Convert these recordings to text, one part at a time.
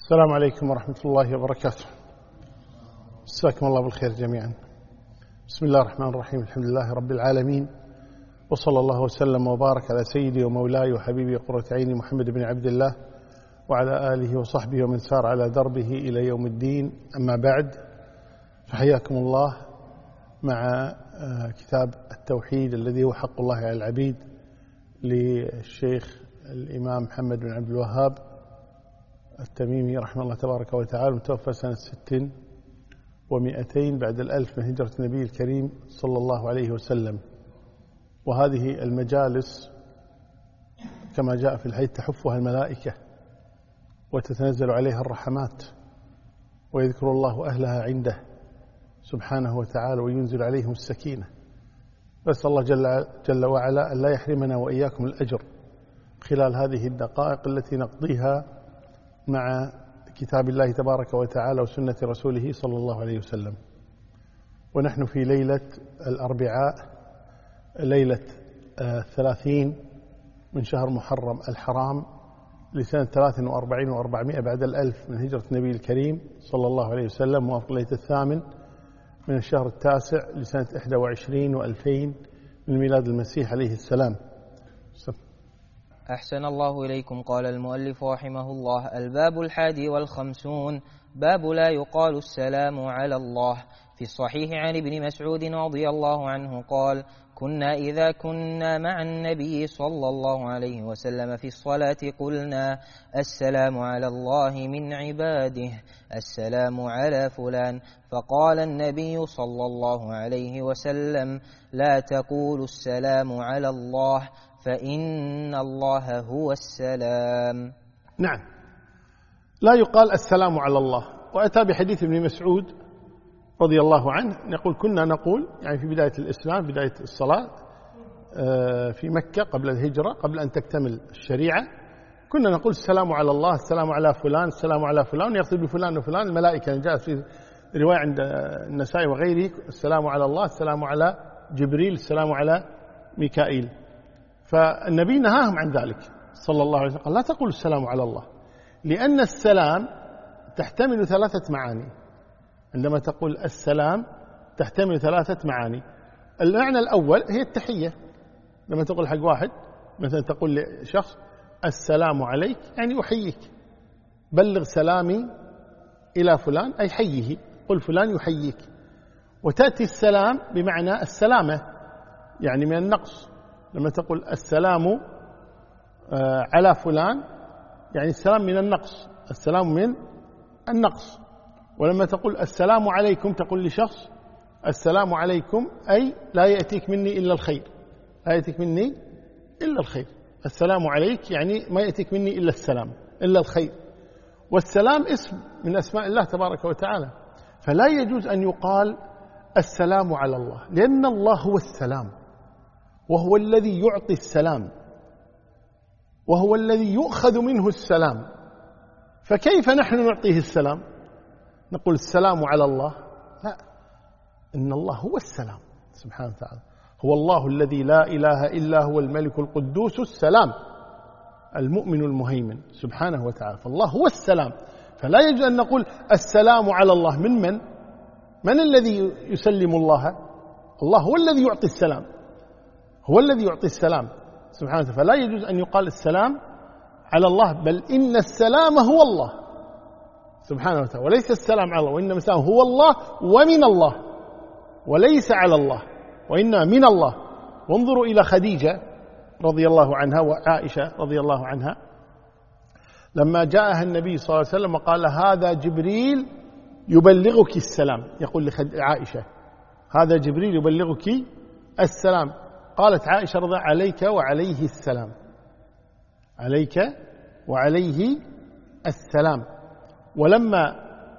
السلام عليكم ورحمة الله وبركاته. مساكم الله بالخير جميعا. بسم الله الرحمن الرحيم. الحمد لله رب العالمين، وصلى الله وسلم وبارك على سيدي ومولاي وحبيبي قرة عيني محمد بن عبد الله وعلى آله وصحبه ومن سار على دربه إلى يوم الدين. أما بعد، فحياكم الله مع كتاب التوحيد الذي هو حق الله على العبيد للشيخ الإمام محمد بن عبد الوهاب التميمي رحمه الله تبارك وتعالى، متوفى سنة 600 بعد 1000 من هجرة النبي الكريم صلى الله عليه وسلم. وهذه المجالس كما جاء في الحديث تحفها الملائكة وتتنزل عليها الرحمات، ويذكر الله أهلها عنده سبحانه وتعالى وينزل عليهم السكينة. بس الله جل وعلا أن لا يحرمنا وإياكم الأجر خلال هذه الدقائق التي نقضيها مع كتاب الله تبارك وتعالى وسنة رسوله صلى الله عليه وسلم. ونحن في ليلة الأربعاء، ليلة 30 من شهر محرم الحرام لسنة 43 و400 بعد 1000 من هجرة النبي الكريم صلى الله عليه وسلم، موافق ليلة 8 من الشهر 9 لسنة 21 و2000 من ميلاد المسيح عليه السلام. أحسن الله إليكم. قال المؤلف رحمه الله: الباب 51، باب لا يقال السلام على الله. في الصحيح عن ابن مسعود رضي الله عنه قال: كنا إذا كنا مع النبي صلى الله عليه وسلم في الصلاة قلنا: السلام على الله من عباده، السلام على فلان. فقال النبي صلى الله عليه وسلم: لا تقولوا السلام على الله، فإن الله هو السلام. نعم، لا يقال السلام على الله. وأتى بحديث ابن مسعود رضي الله عنه يقول: كنا نقول، يعني في بداية الإسلام، بداية الصلاة في مكة قبل الهجرة، قبل أن تكتمل الشريعة، كنا نقول السلام على الله، السلام على فلان، السلام على فلان، يقصد بفلان وفلان الملائكة. جاء في رواية عند النسائي وغيره: السلام على الله، السلام على جبريل، السلام على ميكائيل. فالنبي نهاهم عن ذلك صلى الله عليه وسلم، قال: لا تقول السلام على الله، لأن السلام تحتمل 3 معاني. عندما تقول السلام تحتمل 3 معاني. المعنى الأول هي التحية. لما تقول حق واحد، مثلا تقول لشخص: السلام عليك، يعني أحييك، بلغ سلامي إلى فلان، أي حيه، قل فلان يحييك. وتأتي السلام بمعنى السلامة، يعني من النقص. لما تقول السلام على فلان، يعني السلام من النقص، السلام من النقص. ولما تقول السلام عليكم، تقول لشخص: السلام عليكم، أي لا يأتيك مني إلا الخير، لا يأتيك مني إلا الخير. السلام عليك يعني ما يأتيك مني إلا السلام، إلا الخير. والسلام اسم من أسماء الله تبارك وتعالى، فلا يجوز أن يقال السلام على الله، لأن الله هو السلام، وهو الذي يعطي السلام، وهو الذي يؤخذ منه السلام. فكيف نحن نعطيه السلام؟ نقول السلام على الله؟ لا، إن الله هو السلام سبحانه وتعالى، هو الله الذي لا إله إلا هو الملك القدوس السلام المؤمن المهيمن سبحانه وتعالى. فالله هو السلام، فلا يجوز أن نقول السلام على الله. من الذي يسلم الله؟ الله هو الذي يعطي السلام، هو الذي يعطي السلام سبحانه وتعالى. فلا يجوز أن يقال السلام على الله، بل إن السلام هو الله سبحانه وتعالى، وليس السلام على الله. وإنما السلام هو الله ومن الله، وليس على الله، وإنما من الله. وانظروا إلى خديجة رضي الله عنها وعائشة رضي الله عنها، لما جاءها النبي صلى الله عليه وسلم وقال: هذا جبريل يبلغك السلام، يقول لعائشة: هذا جبريل يبلغك السلام. قالت عائشة رضي الله: عليك وعليه السلام، عليك وعليه السلام. ولما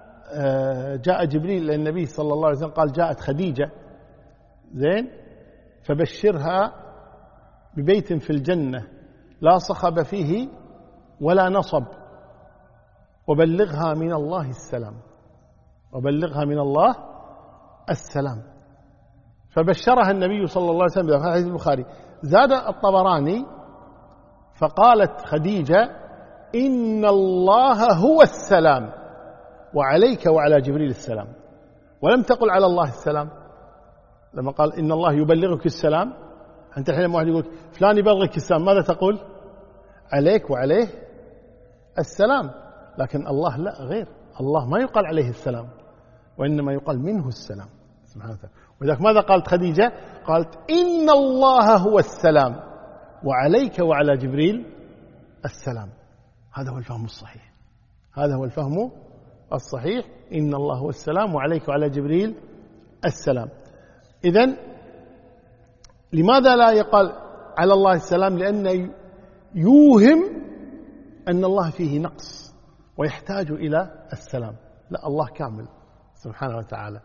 جاء جبريل إلى النبي صلى الله عليه وسلم قال: جاءت خديجة، زين، فبشرها ببيت في الجنة لا صخب فيه ولا نصب، وبلغها من الله السلام، وبلغها من الله السلام. فبشرها النبي صلى الله عليه وسلم في حديث البخاري. زاد الطبراني: فقالت خديجة: إن الله هو السلام وعليك وعلى جبريل السلام، ولم تقل على الله السلام. لما قال إن الله يبلغك السلام، أنت الحين لما واحد يقول فلان يبلغك السلام، ماذا تقول؟ عليك وعليه السلام. لكن الله لا، غير الله ما يقال عليه السلام، وإنما يقال منه السلام سبحانه وتعالى. ولذلك ماذا قالت خديجة؟ قالت إن الله هو السلام وعليك وعلى جبريل السلام. هذا هو الفهم الصحيح، هذا هو الفهم الصحيح. إن الله هو السلام وعليك وعلى جبريل السلام. إذن لماذا لا يقال على الله السلام؟ لأنه يوهم أن الله فيه نقص ويحتاج إلى السلام. لا، الله كامل سبحانه وتعالى،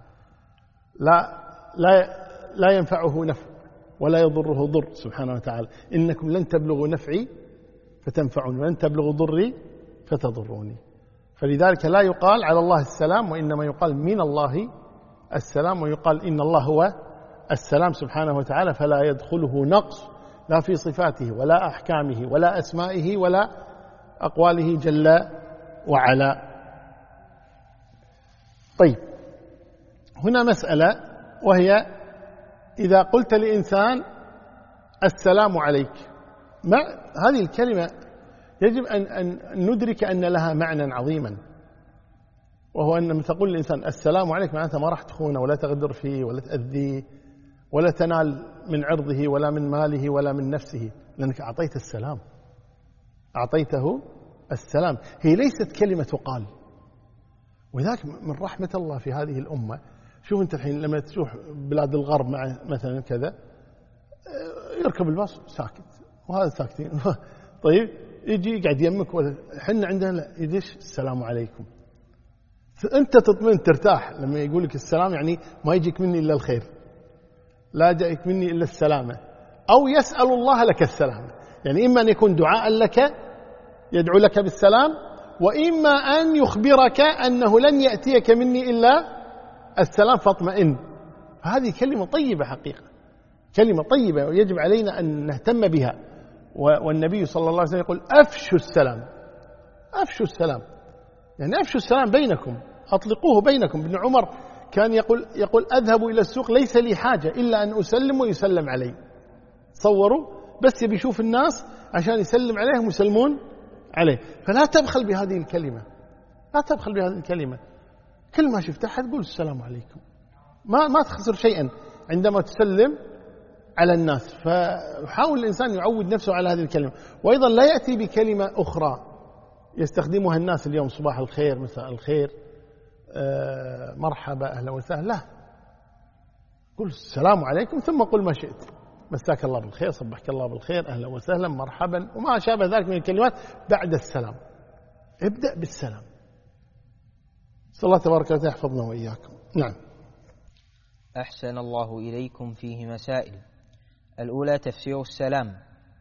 لا ينفعه نفع ولا يضره ضر سبحانه وتعالى. إنكم لن تبلغوا نفعي فتنفعوني ولن تبلغوا ضري فتضروني. فلذلك لا يقال على الله السلام، وإنما يقال من الله السلام، ويقال إن الله هو السلام سبحانه وتعالى، فلا يدخله نقص لا في صفاته ولا أحكامه ولا أسمائه ولا أقواله جل وعلا. طيب، هنا مسألة، وهي إذا قلت لإنسان السلام عليك، هذه الكلمة يجب أن ندرك أن لها معنى عظيما، وهو أن لما تقول للإنسان السلام عليك معناتها ما راح تخونه ولا تغدر فيه ولا تأذيه ولا تنال من عرضه ولا من ماله ولا من نفسه، لأنك أعطيت السلام، أعطيته السلام. هي ليست كلمة تقال. وذلك من رحمة الله في هذه الأمة، شوف أنت الحين لما تروح بلاد الغرب مع مثلا كذا، يركب الباص ساكت وهذا ساكتين طيب يجي يقعد يمك، حنا عندنا لا، يدش السلام عليكم. أنت تطمئن ترتاح لما يقول لك السلام، يعني ما يجيك مني إلا الخير، لا جاءك مني إلا السلامة، أو يسأل الله لك السلامة. يعني إما أن يكون دعاء لك يدعو لك بالسلام، وإما أن يخبرك أنه لن يأتيك مني إلا السلام فاطمئن. هذه كلمة طيبة حقيقة، كلمة طيبة ويجب علينا أن نهتم بها. والنبي صلى الله عليه وسلم يقول أفشوا السلام، أفشوا السلام، يعني أفشوا السلام بينكم، أطلقوه بينكم. ابن عمر كان يقول أذهب إلى السوق ليس لي حاجة إلا أن أسلم ويسلم علي. تصوروا، بس يبي يشوف الناس عشان يسلم عليهم ويسلمون عليه. فلا تبخل بهذه الكلمة، لا تبخل بهذه الكلمة. كل ما شفت أحد قول السلام عليكم، ما تخسر شيئا عندما تسلم على الناس. فحاول الإنسان يعود نفسه على هذه الكلمة. وأيضا لا يأتي بكلمة أخرى يستخدمها الناس اليوم، صباح الخير، مساء الخير، مرحبا، أهلا وسهلا. لا، قل السلام عليكم ثم قل ما شئت، مساك الله بالخير، صبحك الله بالخير، أهلا وسهلا، مرحبا، وما شابه ذلك من الكلمات بعد السلام. ابدأ بالسلام. صلى الله تبارك وتعالى يحفظنا وإياكم. نعم. أحسن الله إليكم. فيه مسائل. الأولى تفسير السلام.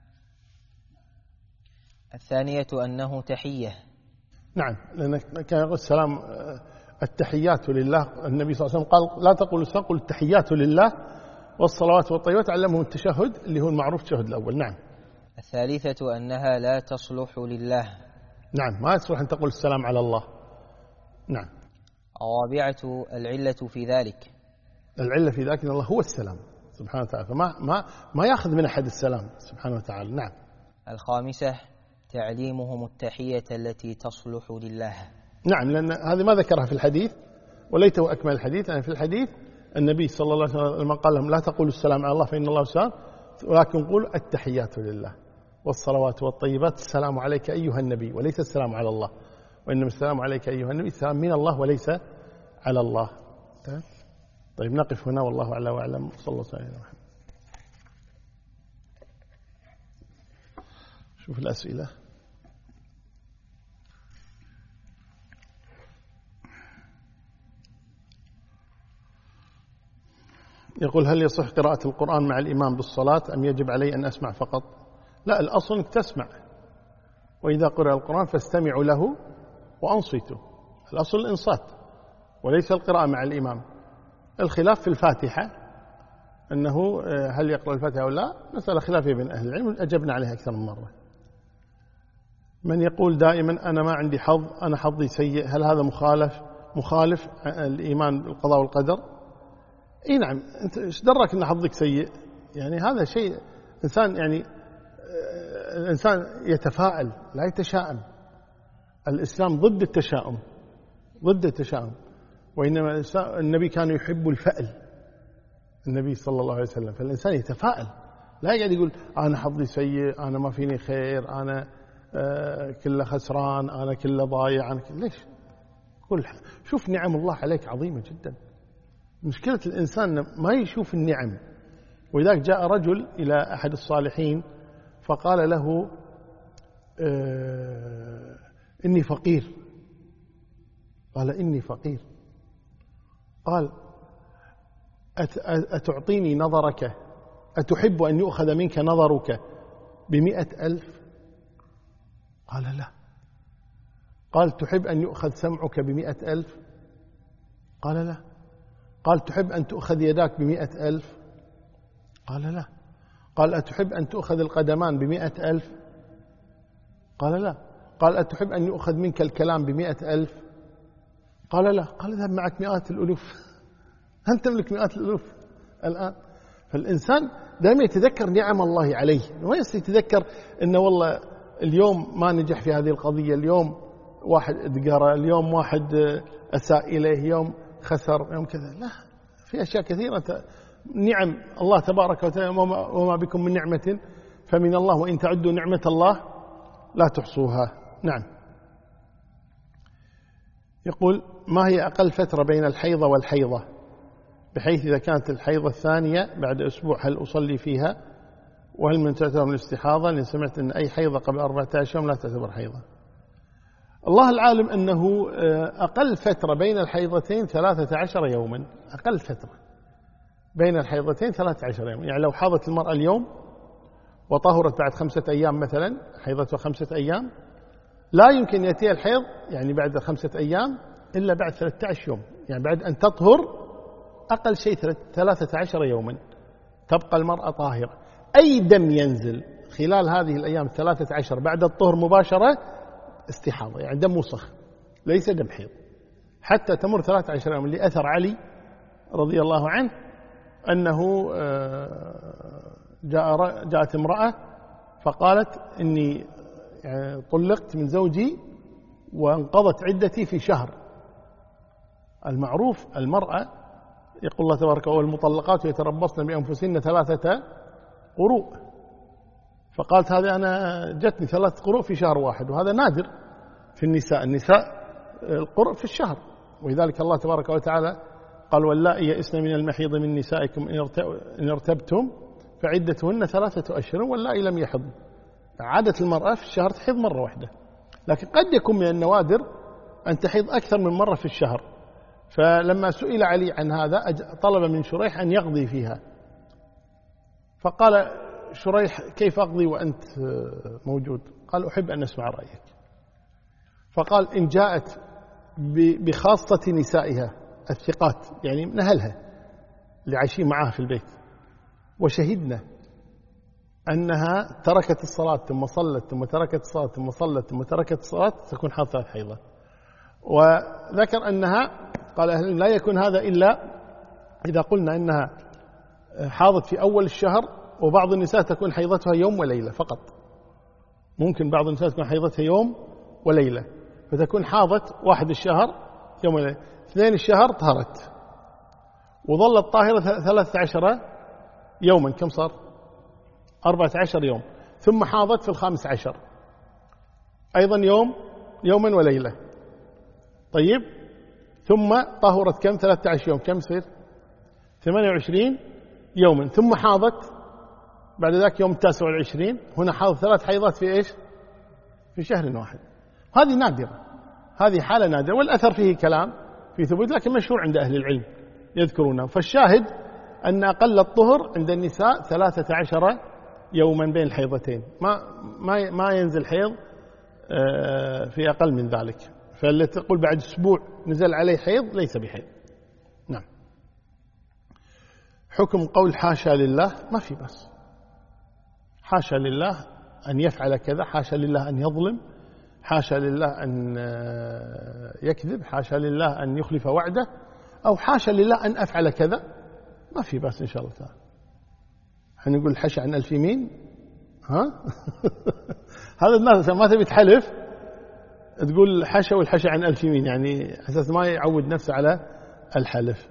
الثانية أنه تحية. نعم، لأن كان يقول السلام التحيات لله. النبي صلى الله عليه وسلم قال لا تقول السلام، قل التحيات لله والصلوات والطيبات، علمهم التشهد اللي هو المعروف التشهد الأول. نعم. الثالثة أنها لا تصلح لله. نعم، ما يصلح أن تقول السلام على الله. نعم. الرابعة العلة في ذلك. العلة في ذلك أن الله هو السلام سبحانه وتعالى، فما يأخذ من أحد السلام سبحانه وتعالى. نعم. الخامسة تعليمهم التحية التي تصلح لله. نعم، لأن هذه ما ذكرها في الحديث وليته أكمل الحديث. يعني في الحديث النبي صلى الله عليه وسلم لما قال لهم لا تقولوا السلام على الله فإن الله السلام، ولكن قولوا التحيات لله والصلوات والطيبات، السلام عليك أيها النبي، وليس السلام على الله، وإنما السلام عليك أيها النبي، السلام من الله وليس على الله. طيب، نقف هنا والله أعلى وأعلم. صلى الله عليه وسلم. شوف الأسئلة. يقول هل يصح قراءة القرآن مع الإمام بالصلاة أم يجب علي أن أسمع فقط؟ لا، الأصل أنك تسمع، وإذا قرأ القرآن فاستمعوا له وأنصتوا. الأصل الإنصات وليس القراءة مع الإمام. الخلاف في الفاتحة، أنه هل يقرأ الفاتحة أو لا، مسألة خلافية بين أهل العلم، أجبنا عليها أكثر من مرة. من يقول دائما أنا ما عندي حظ، أنا حظي سيء، هل هذا مخالف الإيمان بالقضاء والقدر؟ إيه نعم، أنت إيش درك أن حظك سيء؟ يعني هذا شيء إنسان، يعني الإنسان يتفاءل لا يتشائم. الإسلام ضد التشاؤم، ضد التشاؤم، وإنما النبي كان يحب الفأل، النبي صلى الله عليه وسلم. فالإنسان يتفاءل، لا يقعد يقول أنا حظي سيء، أنا ما فيني خير، أنا كله خسران، أنا كله ضايع، ليش؟ شوف نعم الله عليك عظيمة جدا. مشكلة الإنسان ما يشوف النعم. ولذلك جاء رجل إلى أحد الصالحين فقال له إني فقير. قال إني فقير. قال أتعطيني نظرك؟ أتحب أن يؤخذ منك نظرك ب100,000؟ قال لا. قال تحب أن يؤخذ سمعك ب100,000؟ قال لا. قال تحب أن تؤخذ يداك ب100,000؟ قال لا. قال أتحب أن تؤخذ القدمان ب100,000؟ قال لا. قال أتحب أن يؤخذ منك الكلام ب100,000؟ قال لا. قال اذهب معك مئات الألوف، أنت تملك مئات الألوف الآن. فالإنسان دائما يتذكر نعم الله عليه، ما يتذكر أنه والله اليوم ما نجح في هذه القضية، اليوم واحد ادقر، اليوم واحد أساء إليه، يوم خسر، يوم كذا. لا، في أشياء كثيرة نعم الله تبارك وتعالى، وما بكم من نعمة فمن الله، وإن تعدوا نعمة الله لا تحصوها. نعم. يقول ما هي أقل فترة بين الحيضة والحيضة، بحيث إذا كانت الحيضة الثانية بعد أسبوع هل أصلي فيها؟ وهل من تعتبر من الاستحاضة؟ لأن سمعت أن أي حيضة قبل 14 يوم لا تعتبر حيضة. الله العالم أنه أقل فترة بين الحيضتين 13 يوما، أقل فترة بين الحيضتين 13 يوما. يعني لو حاضت المرأة اليوم وطهرت بعد 5 أيام مثلا، حيضتها 5 أيام، لا يمكن يأتي الحيض يعني بعد 5 أيام إلا بعد 13 يوم، يعني بعد أن تطهر أقل شيء 13 يوما تبقى المرأة طاهرة. أي دم ينزل خلال هذه الأيام 13 بعد الطهر مباشرة استحاضة، يعني دم وسخ ليس دم حيض، حتى تمر 13 يوم. لأثر علي رضي الله عنه أنه جاءت امرأة فقالت إني طلقت من زوجي وانقضت عدتي في شهر. المعروف المرأة يقول الله تبارك والمطلقات يتربصن بأنفسهن 3 قروء، فقالت هذه أنا جتني 3 قروء في شهر واحد، وهذا نادر في النساء. القرء في الشهر، ولذلك الله تبارك وتعالى قال واللائي يئسن من المحيض من نسائكم إن ارتبتم فعدتهن 3 أشهر واللائي لم يحضن. عادة المرأة في الشهر تحيض مرة واحدة، لكن قد يكون من النوادر أن تحيض أكثر من مرة في الشهر. فلما سئل علي عن هذا طلب من شريح أن يقضي فيها، فقال شريح كيف أقضي وأنت موجود؟ قال أحب أن أسمع رأيك. فقال إن جاءت بخاصة نسائها الثقات، يعني من أهلها اللي عايشين معها في البيت، وشهدنا أنها تركت الصلاة ثم صلت ثم تركت الصلاة ثم صلت ثم تركت الصلاة، تكون حاضت 3 حيضات. وذكر أنها قال لا يكون هذا إلا إذا قلنا أنها حاضت في أول الشهر، وبعض النساء تكون حيضتها يوم وليلة فقط، ممكن بعض النساء تكون حيضتها يوم وليلة، فتكون حاضت 1 الشهر يوم وليلة، 2 الشهر طهرت وظلت طاهرة 13 يوما، كم صار؟ 14 يوم، ثم حاضت في 15 أيضا يوما وليلة. طيب ثم طهرت كم؟ 13 يوم، كم يصير؟ 28 يوما، ثم حاضت بعد ذاك يوم 29. هنا حاضت 3 حيضات في إيش؟ في شهر واحد. هذه نادرة، هذه حالة نادرة، والأثر فيه كلام في ثبوت، لكن مشهور عند أهل العلم يذكرونه. فالشاهد أن أقل الطهر عند النساء 13 يوما بين الحيضتين، ما ينزل حيض في أقل من ذلك. فاللي تقول بعد أسبوع نزل عليه حيض ليس بحيض. نعم. حكم قول حاشا لله، ما في بس، حاشا لله أن يفعل كذا، حاشا لله أن يظلم، حاشا لله أن يكذب، حاشا لله أن يخلف وعده، أو حاشا لله أن أفعل كذا، ما في بأس إن شاء الله تعالى. نقول حشا عن 1000 يمين، ها هذا الناس ما تبي تحلف تقول حشا والحشا عن 1000 يمين، يعني أساس ما يعود نفسه على الحلف.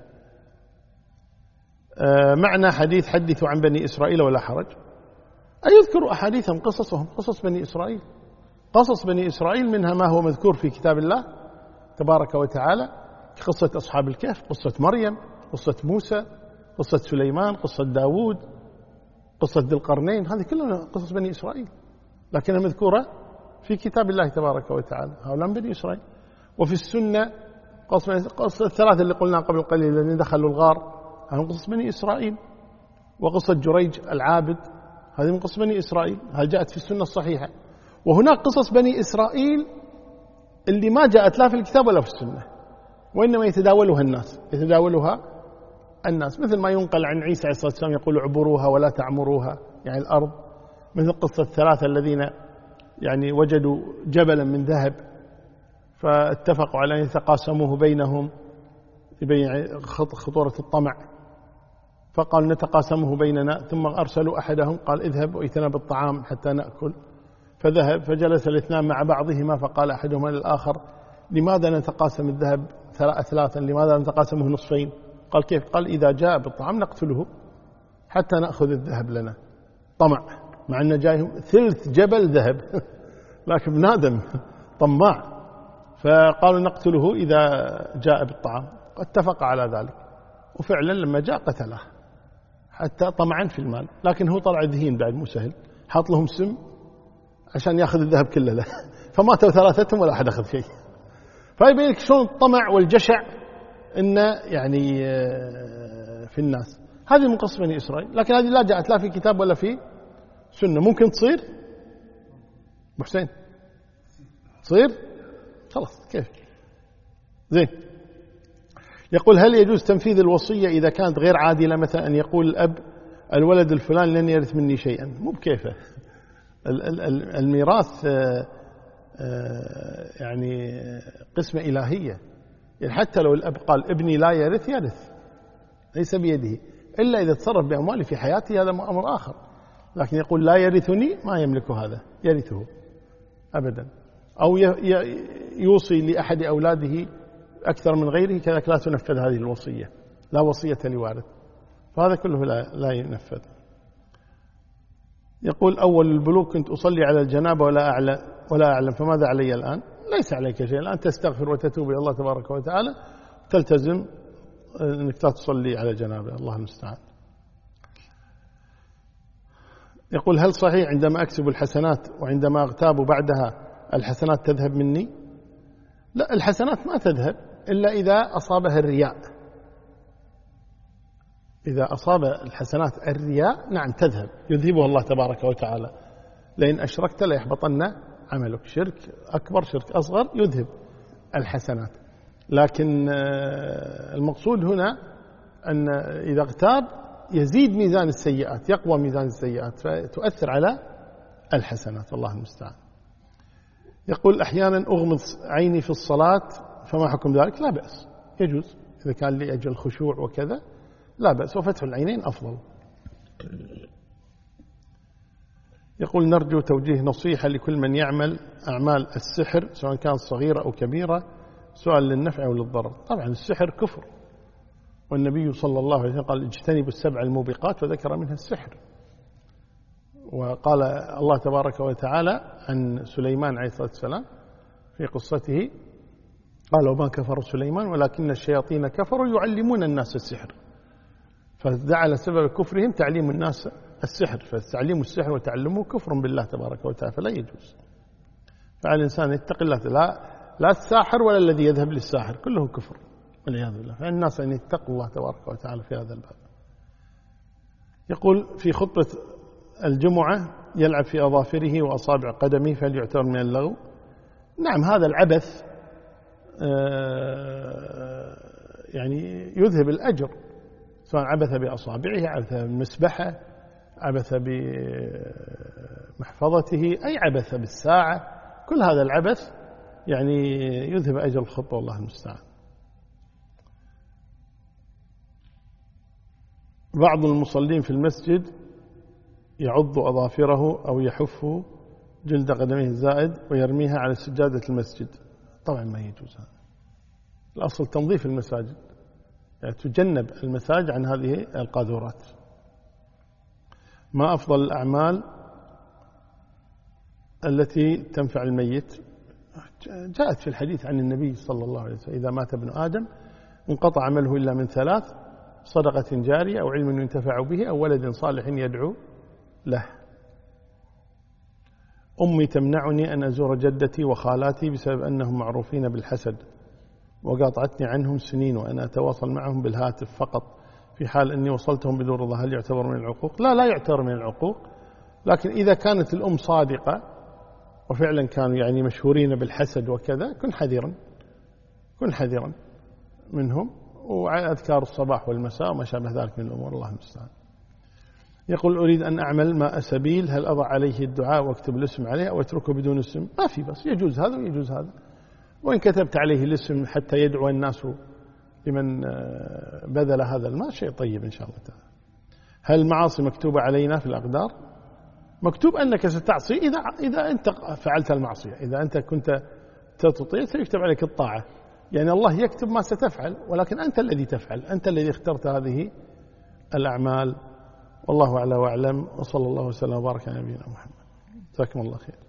معنى حديث حدثوا عن بني إسرائيل ولا حرج، أي يذكروا أحاديثهم قصصهم، قصص بني إسرائيل. قصص بني إسرائيل منها ما هو مذكور في كتاب الله تبارك وتعالى، قصة أصحاب الكهف، قصة مريم، قصة موسى، قصة سليمان، قصة داود، قصة ذي القرنين، هذه كلها قصص بني إسرائيل، لكنها مذكورة في كتاب الله تبارك وتعالى. هؤلاء بني إسرائيل. وفي السنة قصة الثلاثة اللي قلنا قبل قليل الذين دخلوا الغار، هذه من قصة بني إسرائيل. وقصة جريج العابد، هذه من قصة بني إسرائيل، هذه جاءت في السنة الصحيحة. وهناك قصص بني إسرائيل اللي ما جاءت لا في الكتاب ولا في السنة، وإنما يتداولها الناس، مثل ما ينقل عن عيسى عليه الصلاة والسلام يقول اعبروها ولا تعمروها، يعني الأرض، مثل قصة الثلاثة الذين يعني وجدوا جبلا من ذهب فاتفقوا على أن يتقاسموه بينهم، يبين خطورة الطمع، فقالوا نتقاسمه بيننا، ثم أرسلوا أحدهم قال اذهب وائتنا بالطعام حتى نأكل، فذهب فجلس الاثنان مع بعضهما، فقال أحدهما للآخر لماذا نتقاسم الذهب ثلاثا، لماذا نتقاسمه نصفين؟ قال كيف؟ قال إذا جاء بالطعام نقتله حتى نأخذ الذهب لنا. طمع، مع أن جايهم ثلث جبل ذهب لكن بنادم طماع، فقالوا نقتله إذا جاء بالطعام. اتفق على ذلك، وفعلا لما جاء قتله حتى طمعا في المال، لكن هو طلع ذهين بعد، مو سهل، حاط لهم سم عشان ياخذ الذهب كله له فماتوا ثلاثتهم ولا أحد أخذ شيء. فيبين لك شلون الطمع والجشع إنه يعني في الناس. هذه من قصة بني إسرائيل، لكن هذه لا جاءت لا في كتاب ولا في سنة. ممكن تصير أبو حسين، تصير خلاص كيف زين. يقول هل يجوز تنفيذ الوصية إذا كانت غير عادلة، مثلا أن يقول الأب الولد الفلاني لن يرث مني شيئا؟ مو بكيفه. الميراث يعني قسمة إلهية، يعني حتى لو الأب قال ابني لا يرث، يرث ليس بيده، إلا إذا تصرف بأمواله في حياته هذا أمر آخر، لكن يقول لا يرثني ما يملك هذا، يرثه أبدا. أو يوصي لأحد أولاده أكثر من غيره، كذلك لا تنفذ هذه الوصية، لا وصية لوارث، فهذا كله لا ينفذ. يقول أول البلوغ كنت أصلي على الجنابة ولا أعلم، فماذا علي الآن؟ ليس عليك شيء الآن، تستغفر وتتوب إلى الله تبارك وتعالى، تلتزم أنك لا تصلي على الجنابة، الله المستعان. يقول هل صحيح عندما أكسب الحسنات وعندما أغتاب بعدها الحسنات تذهب مني؟ لا، الحسنات ما تذهب إلا إذا أصابها الرياء. إذا أصاب الحسنات الرياء نعم تذهب، يذهبها الله تبارك وتعالى. لئن أشركت ليحبطن عملك، شرك أكبر شرك أصغر يذهب الحسنات. لكن المقصود هنا أن إذا اغتاب يزيد ميزان السيئات، يقوى ميزان السيئات، فتؤثر على الحسنات، الله المستعان. يقول أحيانا أغمض عيني في الصلاة، فما حكم ذلك؟ لا بأس، يجوز إذا كان لأجل الخشوع وكذا، لا بأس، وفتح العينين أفضل. يقول نرجو توجيه نصيحة لكل من يعمل أعمال السحر سواء كانت صغيرة أو كبيرة، سؤال للنفع أو للضرر. طبعا السحر كفر، والنبي صلى الله عليه وسلم قال اجتنبوا السبع الموبقات، وذكر منها السحر. وقال الله تبارك وتعالى عن سليمان عليه الصلاة والسلام في قصته قال وما كفر سليمان ولكن الشياطين كفروا يعلمون الناس السحر، فجعل سبب كفرهم تعليم الناس السحر، فتعليم السحر وتعلمه كفر بالله تبارك وتعالى، فلا يجوز. فعلى الإنسان يتقي الله، لا الساحر ولا الذي يذهب للساحر، كله كفر والعياذ بالله. فالناس أن يتقوا الله تبارك وتعالى في هذا الباب. يقول في خطبة الجمعة يلعب في أظافره وأصابع قدمه، فهل يعتبر من اللغو؟ نعم، هذا العبث يعني يذهب الأجر، سواء عبث بأصابعه، عبث بمسبحة، عبث بمحفظته، أي عبث بالساعة، كل هذا العبث يعني يذهب أجر الخطبة والله المستعان. بعض المصلين في المسجد يعض أظافره أو يحف جلد قدميه الزائد ويرميها على سجادة المسجد. طبعا ما يجوز هذا. الأصل تنظيف المساجد، يعني تجنب المساجد عن هذه القاذورات. ما أفضل الأعمال التي تنفع الميت؟ جاءت في الحديث عن النبي صلى الله عليه وسلم: إذا مات ابن آدم انقطع عمله إلا من ثلاث: صدقة جارية أو علم ينتفع به أو ولد صالح يدعو له. أمي تمنعني أن أزور جدتي وخالاتي بسبب أنهم معروفين بالحسد، وقاطعتني عنهم سنين وأنا أتواصل معهم بالهاتف فقط في حال أني وصلتهم بدون رضا. هل يعتبر من العقوق؟ لا يعتبر من العقوق، لكن إذا كانت الأم صادقة وفعلا كانوا يعني مشهورين بالحسد وكذا كن حذرا منهم، وعلى أذكار الصباح والمساء وما شابه ذلك من الأمور. الله المستعان. يقول: أريد أن أعمل ماء سبيل، هل أضع عليه الدعاء واكتب الاسم عليه أو أتركه بدون اسم؟ ما في، بس يجوز هذا ويجوز هذا. وإن كتبت عليه الاسم حتى يدعو الناس لمن بذل هذا الماء شيء طيب إن شاء الله تعالى. هل المعاصي مكتوبة علينا في الأقدار؟ مكتوب أنك ستعصي إذا أنت فعلت المعصية. إذا أنت كنت تطيع سيكتب عليك الطاعة، يعني الله يكتب ما ستفعل، ولكن أنت الذي تفعل، أنت الذي اخترت هذه الأعمال. والله أعلى وأعلم، وصلى الله وسلم وبارك على نبينا محمد. جزاكم الله خير.